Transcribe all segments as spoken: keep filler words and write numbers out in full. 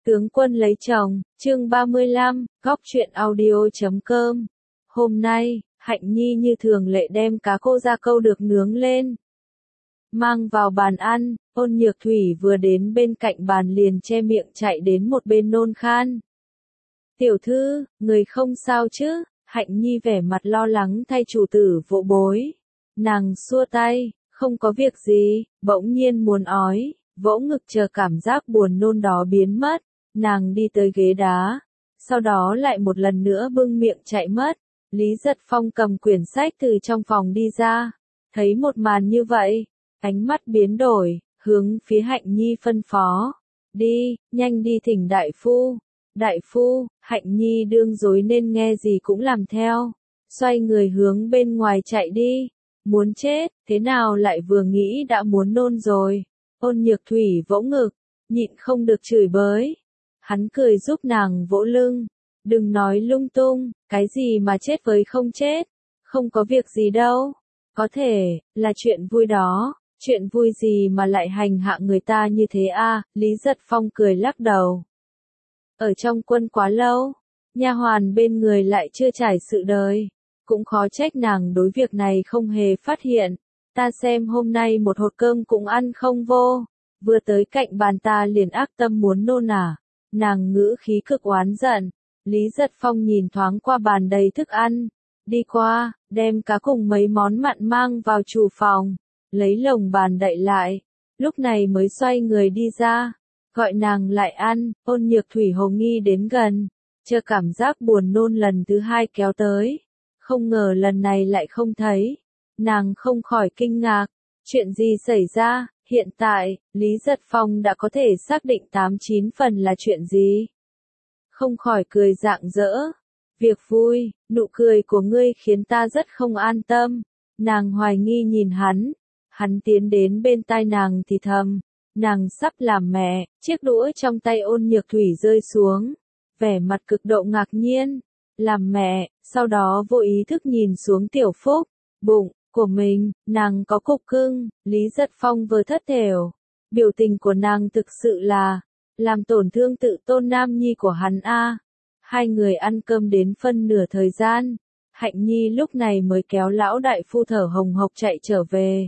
Tướng quân lấy chồng, chương ba mươi lăm, góc truyện audio chấm com. Hôm nay, Hạnh Nhi như thường lệ đem cá khô da câu được nướng lên. Mang vào bàn ăn, Ôn Nhược Thủy vừa đến bên cạnh bàn liền che miệng chạy đến một bên nôn khan. Tiểu thư, người không sao chứ? Hạnh Nhi vẻ mặt lo lắng thay chủ tử vỗ bối. Nàng xua tay, không có việc gì, bỗng nhiên muốn ói, vỗ ngực chờ cảm giác buồn nôn đó biến mất. Nàng đi tới ghế đá, sau đó lại một lần nữa bưng miệng chạy mất. Lý Giật Phong cầm quyển sách từ trong phòng đi ra, thấy một màn như vậy, ánh mắt biến đổi, hướng phía Hạnh Nhi phân phó. Đi, nhanh đi thỉnh đại phu. Đại phu, Hạnh Nhi đương dối nên nghe gì cũng làm theo, xoay người hướng bên ngoài chạy đi. Muốn chết, thế nào lại vừa nghĩ đã muốn nôn rồi. Ôn Nhược Thủy vỗ ngực, nhịn không được chửi bới. Hắn cười giúp nàng vỗ lưng. Đừng nói lung tung, cái gì mà chết với không chết. Không có việc gì đâu. Có thể, là chuyện vui đó. Chuyện vui gì mà lại hành hạ người ta như thế a? Lý Giật Phong cười lắc đầu. Ở trong quân quá lâu, nha hoàn bên người lại chưa trải sự đời. Cũng khó trách nàng đối việc này không hề phát hiện. Ta xem hôm nay một hột cơm cũng ăn không vô. Vừa tới cạnh bàn ta liền ác tâm muốn nôn à. Nàng ngữ khí cực oán giận. Lý Giật Phong nhìn thoáng qua bàn đầy thức ăn. Đi qua, đem cá cùng mấy món mặn mang vào chủ phòng. Lấy lồng bàn đậy lại. Lúc này mới xoay người đi ra. Gọi nàng lại ăn. Ôn Nhược Thủy hồ nghi đến gần. Chờ cảm giác buồn nôn lần thứ hai kéo tới. Không ngờ lần này lại không thấy. Nàng không khỏi kinh ngạc. Chuyện gì xảy ra? Hiện tại, Lý Giật Phong đã có thể xác định tám chín phần là chuyện gì. Không khỏi cười rạng rỡ. Việc vui, nụ cười của ngươi khiến ta rất không an tâm. Nàng hoài nghi nhìn hắn. Hắn tiến đến bên tai nàng thì thầm. Nàng sắp làm mẹ, chiếc đũa trong tay Ôn Nhược Thủy rơi xuống. Vẻ mặt cực độ ngạc nhiên. Làm mẹ, sau đó vô ý thức nhìn xuống Tiểu Phúc. Bụng của mình, nàng có cục cưng. Lý Giật Phong vừa thất thểu. Biểu tình của nàng thực sự là làm tổn thương tự tôn nam nhi của hắn a. Hai người ăn cơm đến phân nửa thời gian. Hạnh Nhi lúc này mới kéo lão đại phu thở hồng hộc chạy trở về.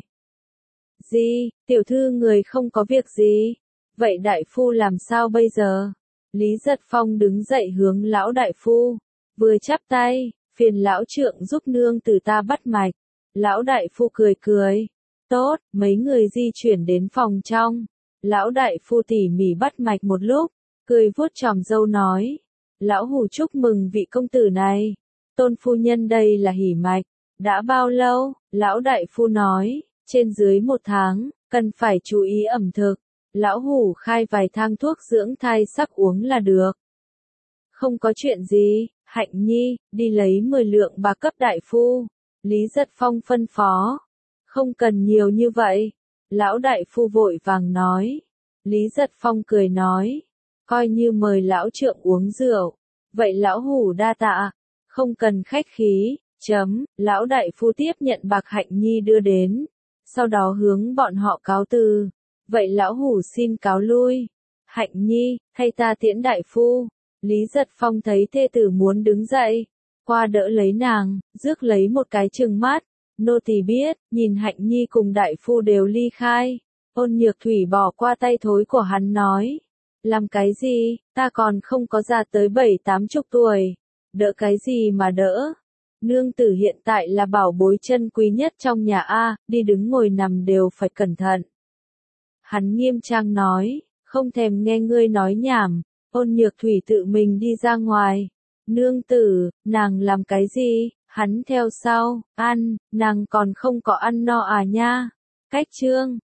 Gì, tiểu thư người không có việc gì. Vậy đại phu làm sao bây giờ? Lý Giật Phong đứng dậy hướng lão đại phu. Vừa chắp tay, phiền lão trượng giúp nương từ ta bắt mạch. Lão đại phu cười cười. Tốt, mấy người di chuyển đến phòng trong. Lão đại phu tỉ mỉ bắt mạch một lúc, cười vuốt chòm râu nói. Lão hù chúc mừng vị công tử này. Tôn phu nhân đây là hỉ mạch. Đã bao lâu? Lão đại phu nói. Trên dưới một tháng, cần phải chú ý ẩm thực. Lão hù khai vài thang thuốc dưỡng thai sắc uống là được. Không có chuyện gì, Hạnh Nhi, đi lấy mười lượng bạc cấp đại phu. Lý Giật Phong phân phó. Không cần nhiều như vậy. Lão đại phu vội vàng nói. Lý Giật Phong cười nói. Coi như mời lão trượng uống rượu. Vậy lão hủ đa tạ. Không cần khách khí. Chấm. Lão đại phu tiếp nhận bạc Hạnh Nhi đưa đến. Sau đó hướng bọn họ cáo từ. Vậy lão hủ xin cáo lui. Hạnh Nhi, thay ta tiễn đại phu. Lý Giật Phong thấy thê tử muốn đứng dậy. Qua đỡ lấy nàng, rước lấy một cái trừng mắt. Nô tỳ biết, nhìn Hạnh Nhi cùng đại phu đều ly khai. Ôn Nhược Thủy bỏ qua tay thối của hắn nói. Làm cái gì, ta còn không có già tới bảy tám chục tuổi. Đỡ cái gì mà đỡ. Nương tử hiện tại là bảo bối chân quý nhất trong nhà A, đi đứng ngồi nằm đều phải cẩn thận. Hắn nghiêm trang nói, không thèm nghe ngươi nói nhảm. Ôn Nhược Thủy tự mình đi ra ngoài. Nương tử, nàng làm cái gì? Hắn theo sau, ăn, nàng còn không có ăn no à nha. Cách chương,